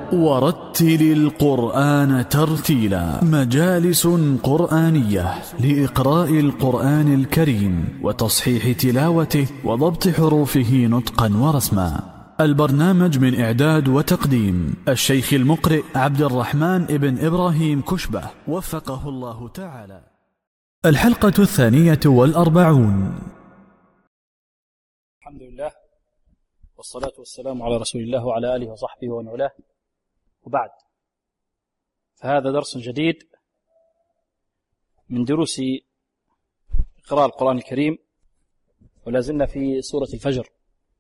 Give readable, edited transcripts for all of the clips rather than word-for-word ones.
ورتل القرآن ترتيلا. مجالس قرآنية لإقراء القرآن الكريم وتصحيح تلاوته وضبط حروفه نطقا ورسما. البرنامج من إعداد وتقديم الشيخ المقرئ عبد الرحمن ابن إبراهيم كشبة وفقه الله تعالى. الحلقة 42. الحمد لله والصلاة والسلام على رسول الله وعلى آله وصحبه ومن والاه، وبعد، فهذا درس جديد من دروس قراءة القرآن الكريم، ولا زلنا في سورة الفجر،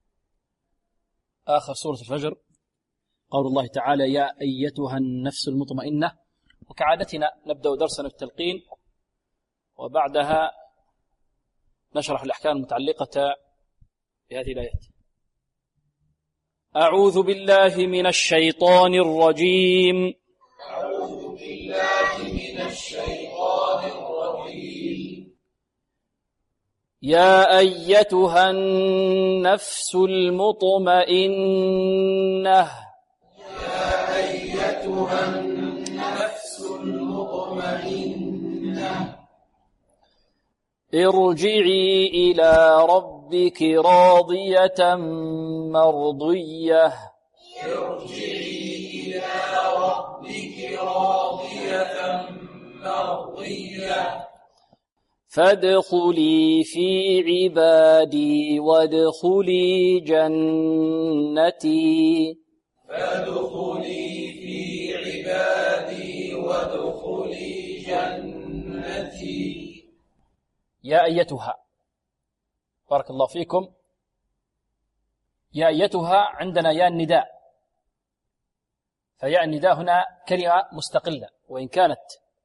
آخر سورة الفجر، قول الله تعالى: يا أيتها النفس المطمئنة. وكعادتنا نبدأ درسنا بالتلقين، وبعدها نشرح الأحكام المتعلقة بهذه الآيات. أعوذ بالله من الشيطان الرجيم. أعوذ بالله من الشيطان الرجيم. يا أيتها النفس المطمئنة. يا أيتها النفس المطمئنة. ارجعي إلى ربك راضية مرضية. ارجعي إلى ربك راضية مرضية. فادخلي في عبادي وادخلي جنتي. فادخلي في عبادي وادخلي جنتي. يا أيتها، بارك الله فيكم. يا أيتها عندنا يا النداء، فيا النداء هنا كلمة مستقلة، وإن كانت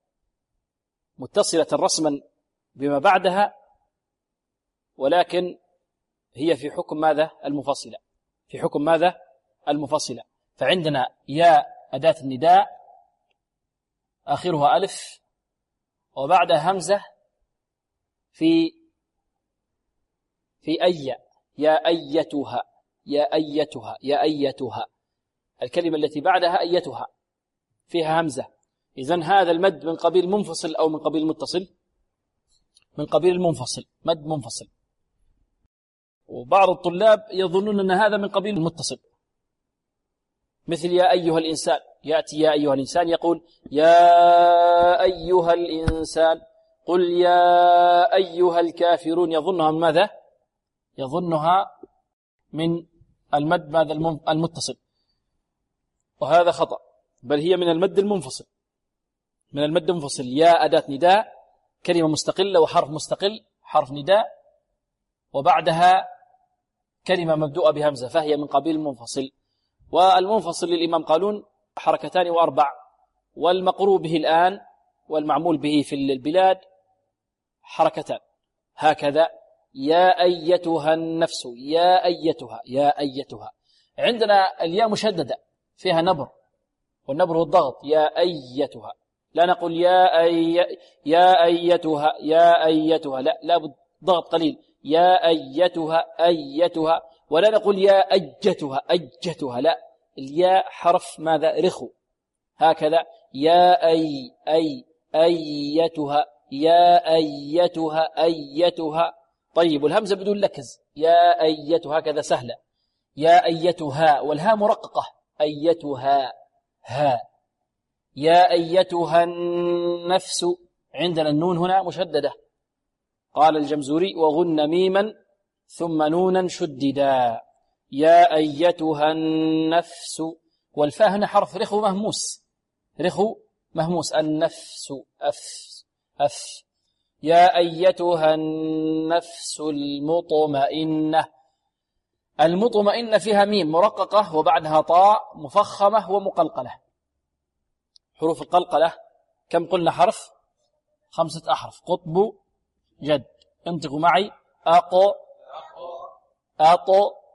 متصلة رسما بما بعدها، ولكن هي في حكم ماذا؟ المفصلة. في حكم ماذا؟ المفصلة. فعندنا يا أداة النداء آخرها ألف وبعدها همزة في أي. يا أيتها، يا أيتها، يا أيتها. الكلمة التي بعدها أيتها فيها همزة. إذن هذا المد من قبيل منفصل أو من قبيل متصل؟ من قبيل المنفصل، مد منفصل. وبعض الطلاب يظنون أن هذا من قبيل المتصل، مثل يا أيها الإنسان. يأتي يا أيها الإنسان يقول يا أيها الإنسان، قل يا أيها الكافرون. يظنها من ماذا؟ يظنها من المد ماذا؟ المتصل، وهذا خطأ، بل هي من المد المنفصل. من المد المنفصل. يا أداة نداء، كلمة مستقلة وحرف مستقل، حرف نداء، وبعدها كلمة مبدوءة بهمزة، فهي من قبيل المنفصل. والمنفصل للإمام قالون حركتان وأربع، والمقروء به الآن والمعمول به في البلاد حركتان، هكذا: يا أيتها النفس، يا أيتها، يا أيتها. عندنا الياء مشددة فيها نبر، والنبر هو الضغط. يا أيتها، لا نقول يا أيتها، يا أيتها، لا ضغط قليل. يا أيتها، أيتها. ولا نقول يا أجتها، أجتها، لا، الياء حرف ماذا؟ رخو، هكذا: يا أيتها، يا أيتها، أيتها. طيب، والهمزة بدون لكز، يا أيتها، هكذا سهلة. يا أيتها، والها مرققة، أيتها، ها. يا أيتها النفس، عندنا النون هنا مشددة، قال الجمزوري: وغن ميما ثم نونا شددا. يا أيتها النفس، والفاء هنا حرف رخو مهموس، رخو مهموس. النفس، أف. يا أيتها النفس المطمئنة. المطمئنة فيها ميم مرققة وبعدها طاء مفخمة ومقلقلة. حروف القلقلة كم قلنا حرف؟ 5 أحرف. قطب، جد. انطقوا معي: أق، أط،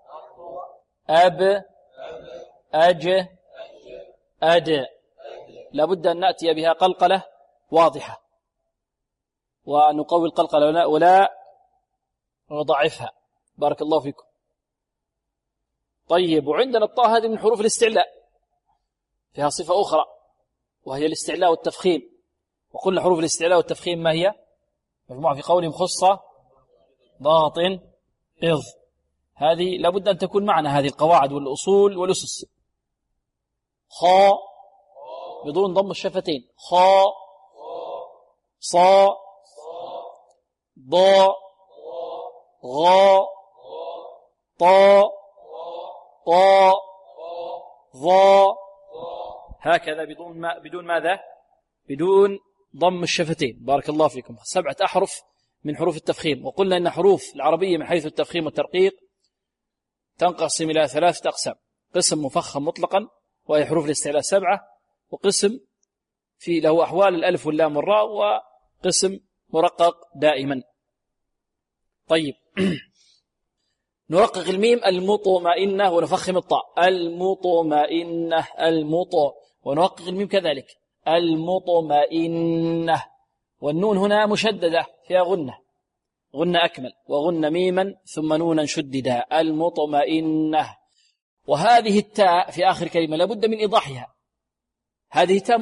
أب، أج، أد. لابد أن نأتي بها قلقلة واضحة، ونقوي القلقلة ولا نضعفها. بارك الله فيكم. طيب، وعندنا الطاء هذه من حروف الاستعلاء، فيها صفة أخرى وهي الاستعلاء والتفخيم. وقلنا حروف الاستعلاء والتفخيم ما هي؟ مجموعة في قولهم خصة ضغط إض. هذه لابد أن تكون معنا هذه القواعد والأصول والأسس. خاء بدون ضم الشفتين، خاء، صاء، ضاء، غاء، طاء، طاء، ظاء، هكذا بدون ماذا؟ بدون ضم الشفتين. بارك الله فيكم. 7 أحرف من حروف التفخيم. وقلنا إن حروف العربية من حيث التفخيم والترقيق تنقسم إلى 3 أقسام: قسم مفخم مطلقا وهي حروف الاستعلاء 7، وقسم في له أحوال الألف واللام والراء، وقسم مرقق دائما. طيب نرقق الميم المطمئنة ونفخم الطاء المطمئنة ونرقق الميم كذلك المطمئنة. والنون هنا مشددة فيها غنة أكمل، وغنة ميما ثم نونا شددا المطمئنة. وهذه التاء في آخر كلمة لابد من إيضاحها. هذه تاء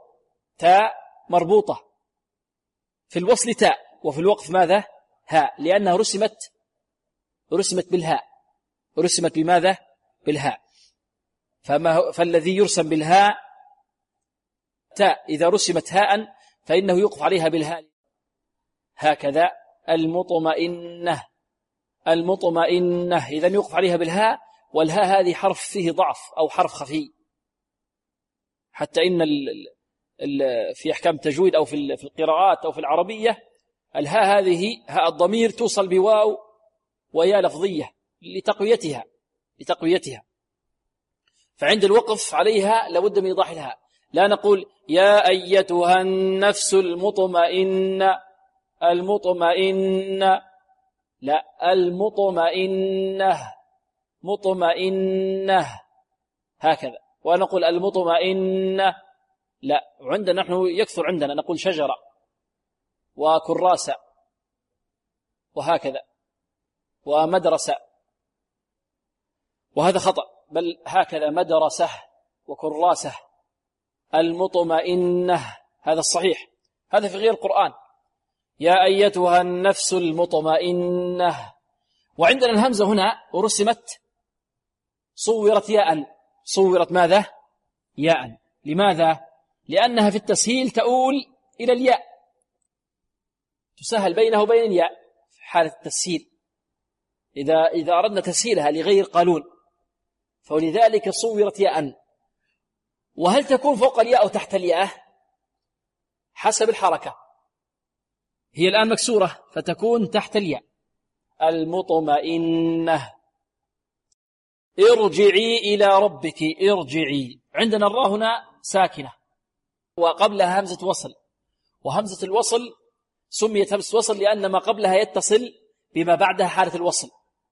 مربوطة في الوصل تاء وفي الوقف ماذا؟ هاء، لأنها رسمت بالهاء. رسمت بماذا؟ بالهاء. فالذي يرسم بالهاء تاء إذا رسمت هاء فإنه يوقف عليها بالهاء. هكذا المطمئنة إذن يوقف عليها بالهاء، والهاء هذه حرف فيه ضعف أو حرف خفي، حتى إن في أحكام التجويد أو في القراءات أو في العربية الهاء هذه هاء الضمير توصل بواو ويا لفظية لتقويتها. فعند الوقف عليها لابد من إيضاح الهاء. لا نقول يا أيتها النفس المطمئنة، لا، مطمئنة هكذا. ونقول المطمئنة لا. وعندنا نحن يكثر عندنا نقول شجرة وكراسة وهكذا ومدرسة، وهذا خطأ، بل هكذا مدرسة وكراسة. المطمئنة هذا الصحيح، هذا في غير القرآن. يا أيتها النفس المطمئنة. وعندنا الهمزة هنا ورسمت صورت ياء. صورت ماذا؟ ياء. لماذا؟ لأنها في التسهيل تؤول إلى الياء، تسهل بينه وبين الياء في حالة التسهيل إذا أردنا تسهيلها لغير قانون، فلذلك صورت ياء. وهل تكون فوق الياء أو تحت الياء؟ حسب الحركة. هي الآن مكسورة فتكون تحت الياء. المطمئنة. ارجعي إلى ربك. ارجعي. عندنا الراء هنا ساكنة وقبلها همزة وصل، وهمزة الوصل سميت همزة وصل لأن ما قبلها يتصل بما بعدها حالة الوصل.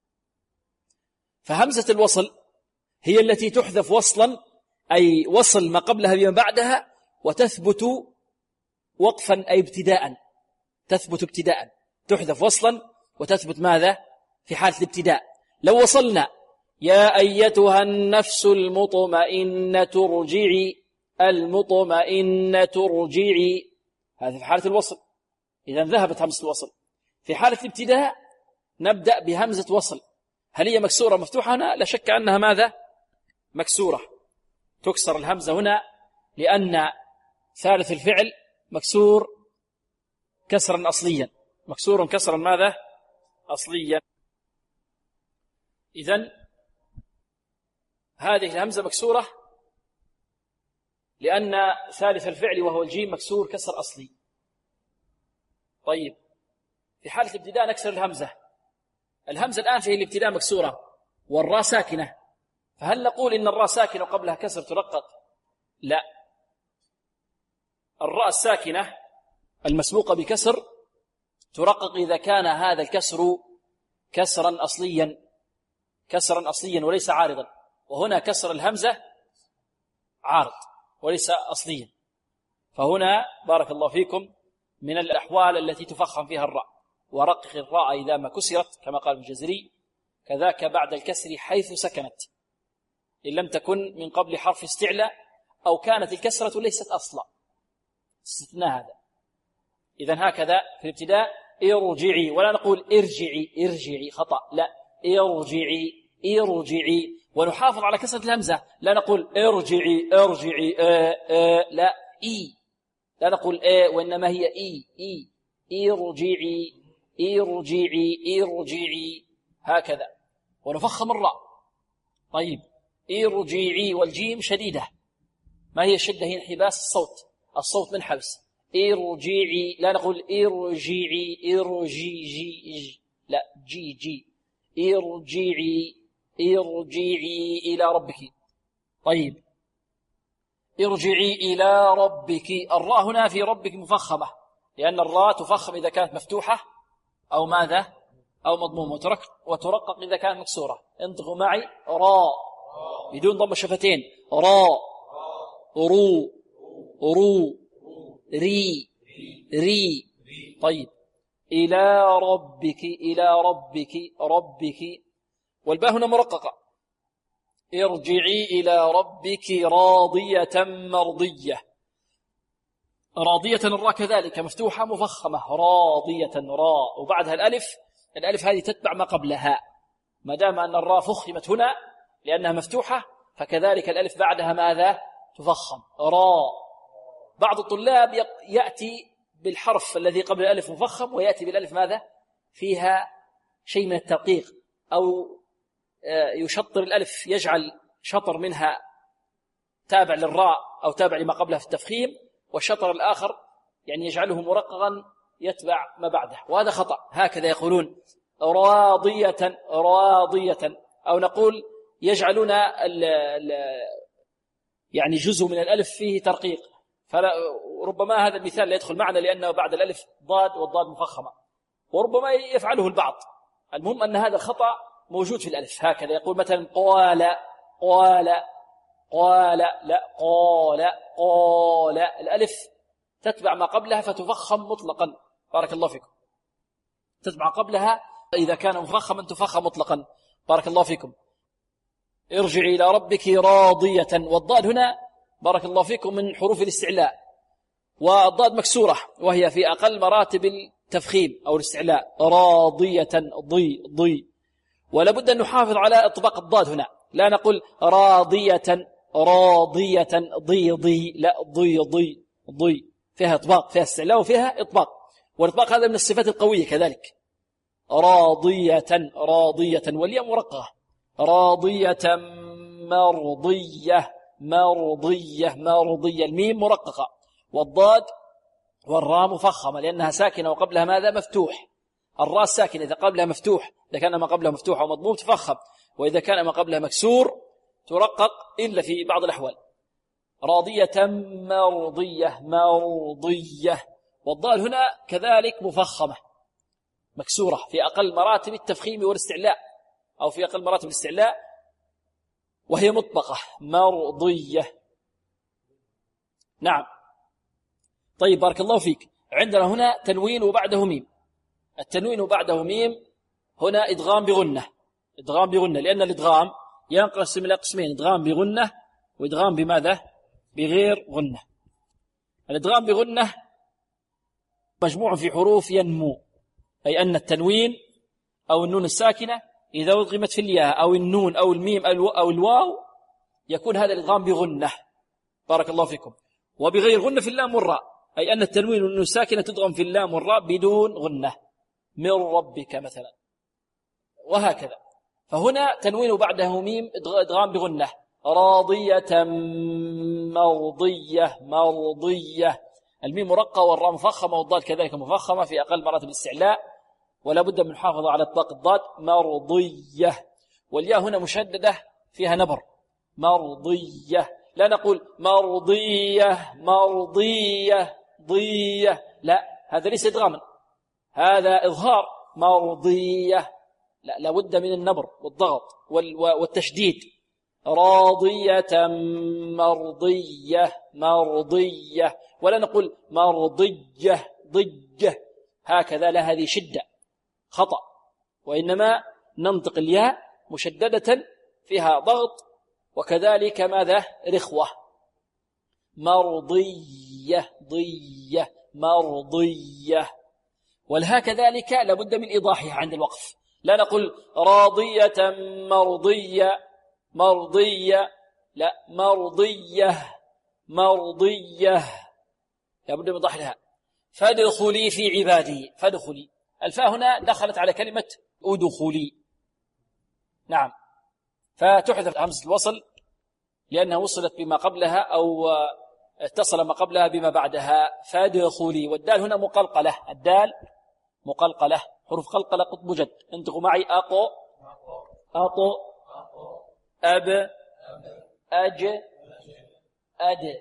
فهمزة الوصل هي التي تحذف وصلا، أي وصل ما قبلها بما بعدها، وتثبت وقفا أي ابتداء. تثبت ابتداء، تحذف وصلا وتثبت ماذا؟ في حالة الابتداء. لو وصلنا يا أيتها النفس المطمئنة ارجعي، المطمئنة ارجعي، هذا في حالة الوصل، إذا ذهبت همزة الوصل. في حالة الابتداء نبدأ بهمزة وصل. هل هي مكسورة مفتوحة هنا؟ لا شك أنها ماذا؟ مكسورة. تكسر الهمزة هنا لأن ثالث الفعل مكسور كسرا أصليا، مكسور كسرا ماذا؟ أصليا. إذن هذه الهمزة مكسورة لأن ثالث الفعل وهو الجيم مكسور كسر أصلي. طيب في حالة الابتداء نكسر الهمزة الآن في الابتداء مكسورة والراء ساكنة، فهل نقول إن الراء ساكنة وقبلها كسر ترقق؟ لا، الراء الساكنة المسبوقة بكسر ترقق إذا كان هذا الكسر كسرا أصليا وليس عارضا، وهنا كسر الهمزة عارض وليس أصليا. فهنا بارك الله فيكم من الأحوال التي تفخم فيها الراء. ورقق الراء إذا ما كسرت كما قال الجزري، كذاك بعد الكسر حيث سكنت، إن لم تكن من قبل حرف استعلاء أو كانت الكسرة ليست أصلا، استثناء هذا. إذن هكذا في الابتداء ارجعي، ولا نقول ارجعي ارجعي، خطأ، لا، ارجعي ارجعي، ونحافظ على كسرة الهمزة، لا نقول ارجعي ارجعي لا، لا نقول وإنما هي ارجعي ارجعي ارجعي، هكذا، ونفخم الراء. طيب، ارجعي والجيم شديدة، ما هي الشدة؟ هي انحباس الصوت من حبس. ارجعي، لا نقول ارجعي ارجعي لا، جي ارجعي إلى ربك. طيب، ارجعي إلى ربك، الراء هنا في ربك مفخمة، لأن الراء تفخم إذا كانت مفتوحة أو ماذا؟ أو مضمومة، وترقق إذا كانت مكسورة. انطقوا معي، راء بدون ضم الشفتين، راء، رو، ري. طيب، إلى ربك، والباء هنا مرققة. ارجعي إلى ربك راضية مرضية. راضية الراء كذلك مفتوحة مفخمة، راضية راء، وبعدها الألف هذه تتبع ما قبلها، ما دام أن الراء فخمت هنا لأنها مفتوحة، فكذلك الألف بعدها ماذا؟ تفخم، راء. بعض الطلاب يأتي بالحرف الذي قبل الألف مفخم، ويأتي بالألف ماذا؟ فيها شيء من الترقيق، أو يشطر الألف، يجعل شطر منها تابع للراء أو تابع لما قبلها في التفخيم، والشطر الآخر يعني يجعله مرققا يتبع ما بعده، وهذا خطأ. هكذا يقولون راضية، أو نقول يجعلون يعني جزء من الألف فيه ترقيق، فربما هذا المثال لا يدخل معنا لأنه بعد الألف ضاد، والضاد مفخمة، وربما يفعله البعض. المهم أن هذا الخطأ موجود في الألف. هكذا يقول مثلا قال، لا، قال، الألف تتبع ما قبلها فتفخم مطلقا، بارك الله فيكم، تتبع قبلها إذا كان مفخما تفخم مطلقا، بارك الله فيكم. ارجعي إلى ربك راضية، والضاد هنا بارك الله فيكم من حروف الاستعلاء، والضاد مكسورة وهي في أقل مراتب التفخيم أو الاستعلاء، راضية ضي، ولا بد أن نحافظ على إطباق الضاد هنا، لا نقول راضية ضي، لا، ضي فيها إطباق، فيها استعلاء وفيها إطباق، والإطباق هذا من الصفات القوية كذلك. راضية، والياء مرققة، راضية مرضية، الميم مرققة، والضاد والراء مفخمة لأنها ساكنة وقبلها ماذا؟ مفتوح. الراء ساكنة إذا قبلها مفتوح، إذا كان ما قبلها مفتوح أو مضموم تفخم، وإذا كان ما قبلها مكسور ترقق إلا في بعض الأحوال. راضية مرضية، والضاد هنا كذلك مفخمة مكسورة في أقل مراتب التفخيم والاستعلاء، أو في أقل مراتب الاستعلاء، وهي مطبقة مرضية. نعم. طيب، بارك الله فيك. عندنا هنا تنوين وبعده ميم، التنوين وبعده ميم هنا إدغام بغنة، لأن الإدغام ينقسم إلى قسمين، إدغام بغنة وإدغام بماذا؟ بغير غنة. الإدغام بغنة مجموع في حروف ينمو، أي أن التنوين أو النون الساكنة إذا أدغمت في الياء أو النون أو الميم أو الواو يكون هذا الإدغام بغنة، بارك الله فيكم. وبغير غنة في اللام والراء، أي أن التنوين والنون الساكنة تدغم في اللام والراء بدون غنة، من ربك مثلا، وهكذا. فهنا تنوين بعده ميم إدغام بغنة، راضية مرضية، الميم مرقة والراء مفخمة والضاد كذلك مفخمة في أقل مراتب الاستعلاء، ولا بد من المحافظة على إطلاق الضاد، مرضية. والياء هنا مشددة فيها نبر، مرضية، لا نقول مرضية ضية، لا، هذا ليس إدغاما، هذا إظهار، مرضية، لا بد من النبر والضغط والتشديد، راضية مرضية، ولا نقول مرضية ضجة، هكذا، لا، هذه شدة، خطأ، وإنما ننطق الياء مشددة فيها ضغط، وكذلك ماذا؟ رخوة، مرضية ضية مرضية. والهاء كذلك لابد من إيضاحها عند الوقف، لا نقول راضية مرضية مرضية، لا مرضية مرضية، لابد من إيضاح لها. فادخلي في عبادي، فادخلي، الفاء هنا دخلت على كلمة ادخلي، نعم، فتحذف همزة الوصل لأنها وصلت بما قبلها أو اتصل ما قبلها بما بعدها. فادخلي، والدال هنا مقلقلة، الدال مقلقلة، حروف قلقلة قطب جد. انتقوا معي: أقو أطو أب أج أد.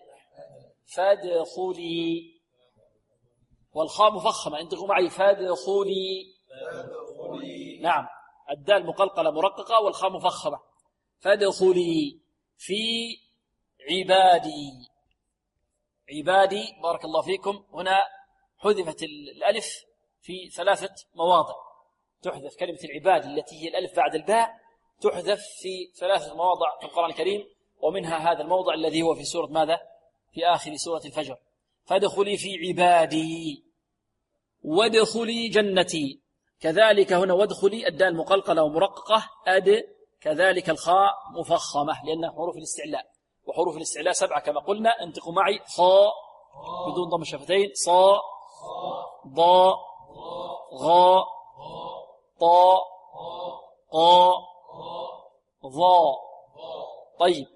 فادخلي، والخاء مفخمة، انتقوا معي: فادخلي. نعم، الدال مقلقلة مرققة والخاء مفخمة. فادخلي في عبادي. عبادي، بارك الله فيكم، هنا حذفت الألف في 3 مواضع، تحذف كلمة العباد التي هي الألف بعد الباء، تحذف في 3 مواضع في القرآن الكريم، ومنها هذا الموضع الذي هو في سورة ماذا؟ في آخر سورة الفجر. فادخلي في عبادي وادخلي جنتي. كذلك هنا وادخلي، الدال مقلقلة ومرققة، أد كذلك الخاء مفخمة لأنها حروف الاستعلاء، وحروف الاستعلاء 7 كما قلنا. انتقوا معي: خاء بدون ضم الشفتين، صاء ضاء غاء طاء قاء ضاء. طيب،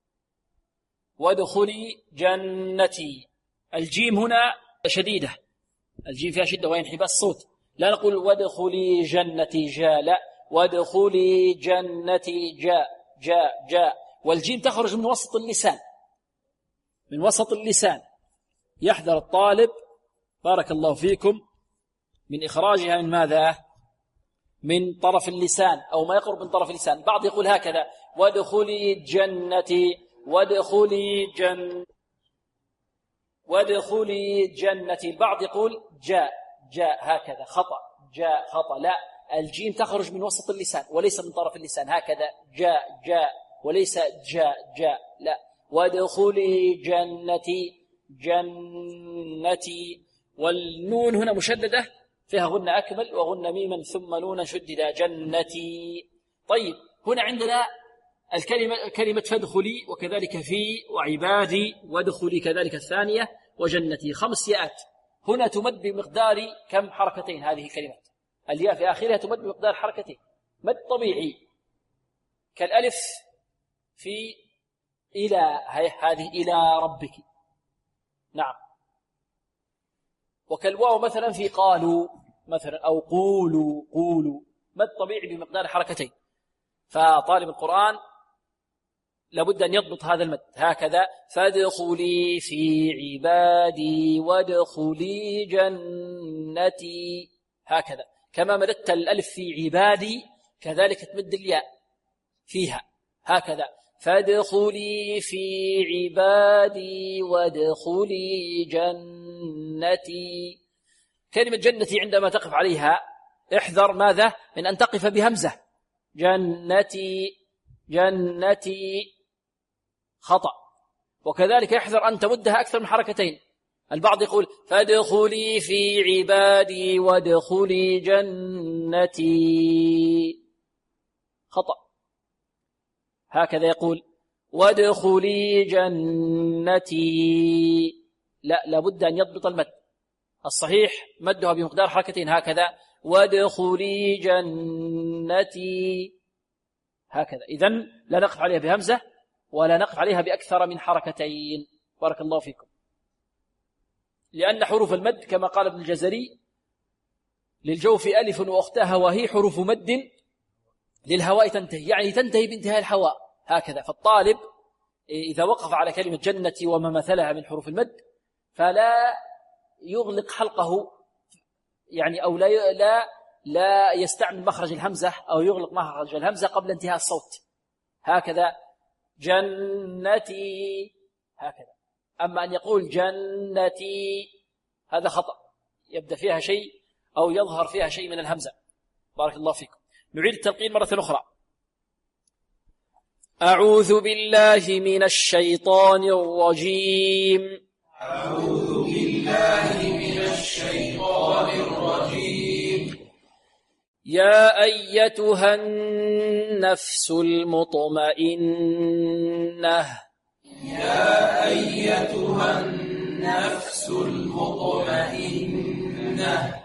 وادخلي جنتي. الجيم هنا شديدة، الجيم فيها شدة وهي انحباس الصوت، لا نقول وادخلي جنتي جاء، لا، وادخلي جنتي جاء جاء جاء. والجيم تخرج من وسط اللسان، من وسط اللسان، يحذر الطالب بارك الله فيكم من إخراجها من ماذا؟ من طرف اللسان أو ما يقرب من طرف اللسان. بعض يقول هكذا: وادخلي جنتي وادخلي وادخلي جنتي. البعض يقول جاء جاء، هكذا خطأ، جاء خطأ، لا، الجيم تخرج من وسط اللسان وليس من طرف اللسان، هكذا جاء جاء وليس جاء جاء، لا، وادخلي جنتي جنتي. والنون هنا مشددة، فيها غنة أكمل وغنة ميما ثم نون شددة، جنتي. طيب، هنا عندنا كلمة فادخلي، وكذلك في، وعبادي، وادخلي كذلك الثانية، وجنتي، 5 ياءات. هنا تمد بمقدار كم حركتين هذه الكلمات، الياء في آخرها تمد بمقدار حركتين، مد طبيعي كالألف في إلى، هذه إلى ربك، نعم، وكالواو مثلا في قالوا مثلا، أو قولوا قولوا، مد طبيعي بمقدار حركتين. فطالب القرآن لابد أن يضبط هذا المد هكذا: فادخلي في عبادي وادخلي جنتي، هكذا. كما مددت الألف في عبادي كذلك تمد الياء فيها هكذا: فادخلي في عبادي وادخلي جنتي. كلمة جنتي عندما تقف عليها احذر ماذا؟ من أن تقف بهمزة، جنتي جنتي، خطأ. وكذلك يحذر أن تمدها أكثر من حركتين. البعض يقول فادخلي في عبادي وادخلي جنتي، خطأ، هكذا يقول وادخلي جنتي، لا، لابد أن يضبط المد. الصحيح مدها بمقدار حركتين هكذا: وادخلي جنتي، هكذا. إذن لا نقف عليها بهمزة ولا نقف عليها بأكثر من حركتين، بارك الله فيكم. لأن حروف المد كما قال ابن الجزري: للجوف ألف وأختها وهي حروف مد للهواء تنتهي، يعني تنتهي بانتهاء الهواء، هكذا. فالطالب إذا وقف على كلمة جنتي وما مثلها من حروف المد فلا يغلق حلقه، يعني أو لا يستعمل مخرج الهمزة أو يغلق مخرج الهمزة قبل انتهاء الصوت، هكذا جنتي، هكذا. أما أن يقول جنتي هذا خطأ، يبدأ فيها شيء أو يظهر فيها شيء من الهمزة، بارك الله فيكم. نعيد التلقين مرة أخرى: أعوذ بالله من الشيطان الرجيم. أعوذ بالله من الشيطان الرجيم. يا أيتها النفس المطمئنة. يا أيتها النفس المطمئنة.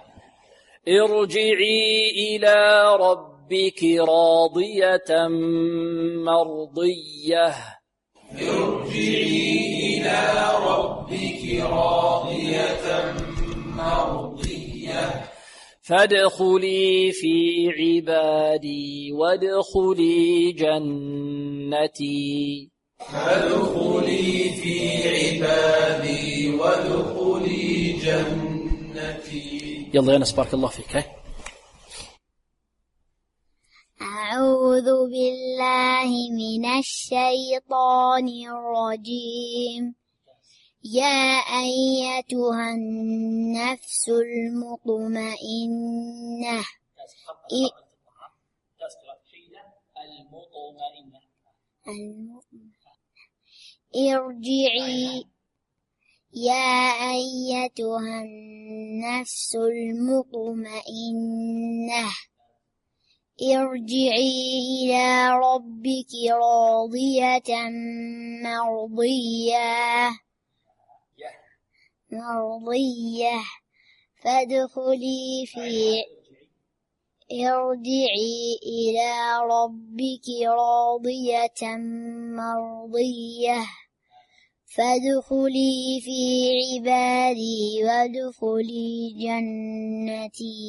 ارجعي إلى ربك راضية مرضية. ارجعي إلى ربك راضية مرضية. فادخلي في عبادي وادخلي جنتي. فادخلي في عبادي وادخلي جنتي. يلا يا أنس بارك الله فيك. أعوذ بالله من الشيطان الرجيم. يا أيتها النفس المطمئنة. ارجعي. يا أيتها النفس المطمئنة. ارجعي إلى ربك راضية مرضية. فادخلي في ارجعي إلى ربك راضية مرضية. فادخلي في عبادي وادخلي جنتي.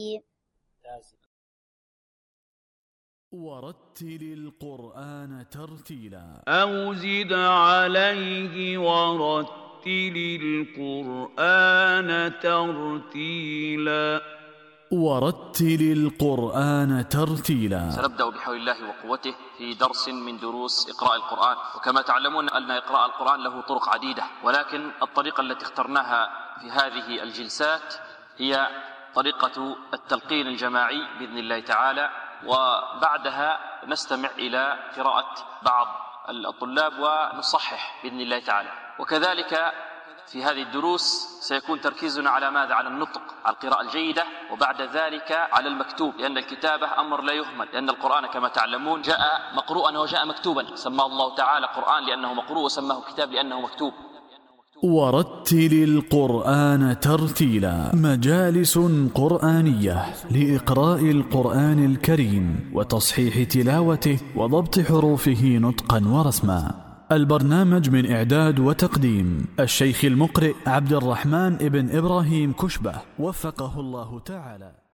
ورتل القرآن ترتيلا. أو زد عليه ورتل القرآن ترتيلا. ورتل القرآن ترتيلا. سنبدأ بحول الله وقوته في درس من دروس إقراء القرآن. وكما تعلمون أن إقراء القرآن له طرق عديدة، ولكن الطريقة التي اخترناها في هذه الجلسات هي طريقة التلقين الجماعي بإذن الله تعالى، وبعدها نستمع إلى قراءة بعض الطلاب ونصحح بإذن الله تعالى. وكذلك في هذه الدروس سيكون تركيزنا على ماذا؟ على النطق، على القراءة الجيدة، وبعد ذلك على المكتوب، لأن الكتابة أمر لا يهمل، لأن القرآن كما تعلمون جاء مقروءا وجاء مكتوبا. سماه الله تعالى قرآن لأنه مقروء، وسماه كتاب لأنه مكتوب. ورتل القرآن ترتيلا. مجالس قرآنية لإقراء القرآن الكريم وتصحيح تلاوته وضبط حروفه نطقا ورسما. البرنامج من إعداد وتقديم الشيخ المقرئ عبد الرحمن ابن إبراهيم كشبة، وفقه الله تعالى.